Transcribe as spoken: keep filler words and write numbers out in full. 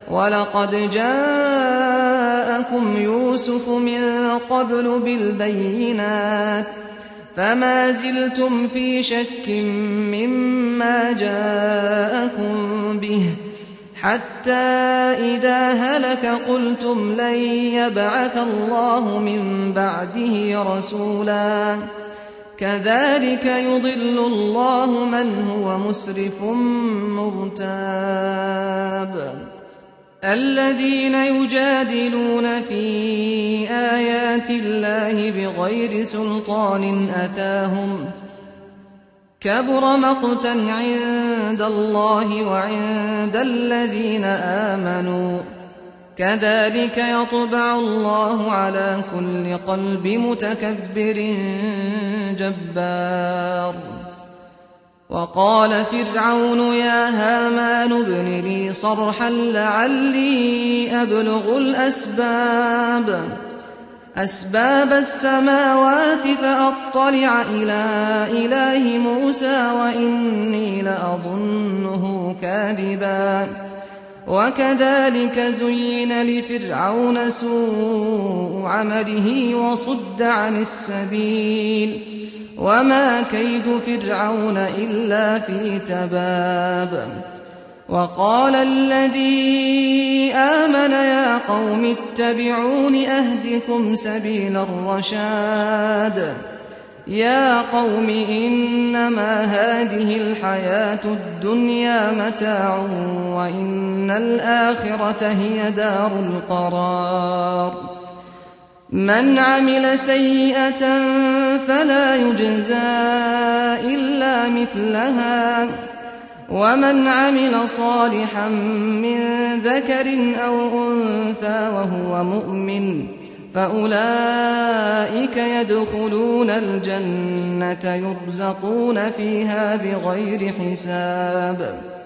وَلَقَدْ جَاءَكُمْ يُوسُفُ مِن قَبْلُ بِالْبَيِّنَاتِ فَمَا زِلْتُمْ فِي شَكٍّ مِّمَّا جَاءَكُم بِهِ حَتَّىٰ إِذَا هَلَكَ قُلْتُمْ لَن يَبْعَثَ اللَّهُ مِن بَعْدِهِ رَسُولًا كَذَٰلِكَ يُضِلُّ اللَّهُ مَنْ هُوَ مُسْرِفٌ مُّرْتَابٌ الَّذِينَ يُجَادِلُونَ فِي آيَاتِ اللَّهِ بِغَيْرِ سُلْطَانٍ أَتَاهُمْ كَبُرَ مَقْتًا عِندَ اللَّهِ وَعِندَ الَّذِينَ آمَنُوا كَذَٰلِكَ يَطْبَعُ اللَّهُ عَلَىٰ كُلِّ قَلْبِ مُتَكَبِّرٍ جَبَّارٍ وَقَالَ فِرْعَوْنُ يَا هَامَانُ ابْنِ لِي صَرْحًا لَّعَلِّي أَبْلُغُ الْأَسْبَابَ أَسْبَابَ السَّمَاوَاتِ فَأَطَّلِعَ إِلَىٰ إِلَٰهِ مُوسَىٰ وَإِنِّي لَأَظُنُّهُ كَاذِبًا وَكَذَٰلِكَ زُيِّنَ لِفِرْعَوْنَ سُوءُ عَمَلِهِ وَصُدَّ عَنِ السَّبِيلِ وَمَا كَيْدُ فِرْعَوْنَ إِلَّا فِي تَبَابٍ وَقَالَ الَّذِي آمَنَ يَا قَوْمِ اتَّبِعُونِ أَهْدِكُمْ سَبِيلَ الرَّشَادِ يَا قَوْمِ إِنَّمَا هَٰذِهِ الْحَيَاةُ الدُّنْيَا مَتَاعٌ وَإِنَّ الْآخِرَةَ هِيَ دَارُ الْقَرَارِ مَنْ عَمِلَ سَيِّئَةً فَلَا يُجْزَىٰ إِلَّا مِثْلَهَا وَمَنْ عَمِلَ صَالِحًا مِّن ذَكَرٍ أَوْ أُنثَىٰ وَهُوَ مُؤْمِنٌ فَأُولَٰئِكَ يَدْخُلُونَ الْجَنَّةَ يُرْزَقُونَ فِيهَا بِغَيْرِ حِسَابٍ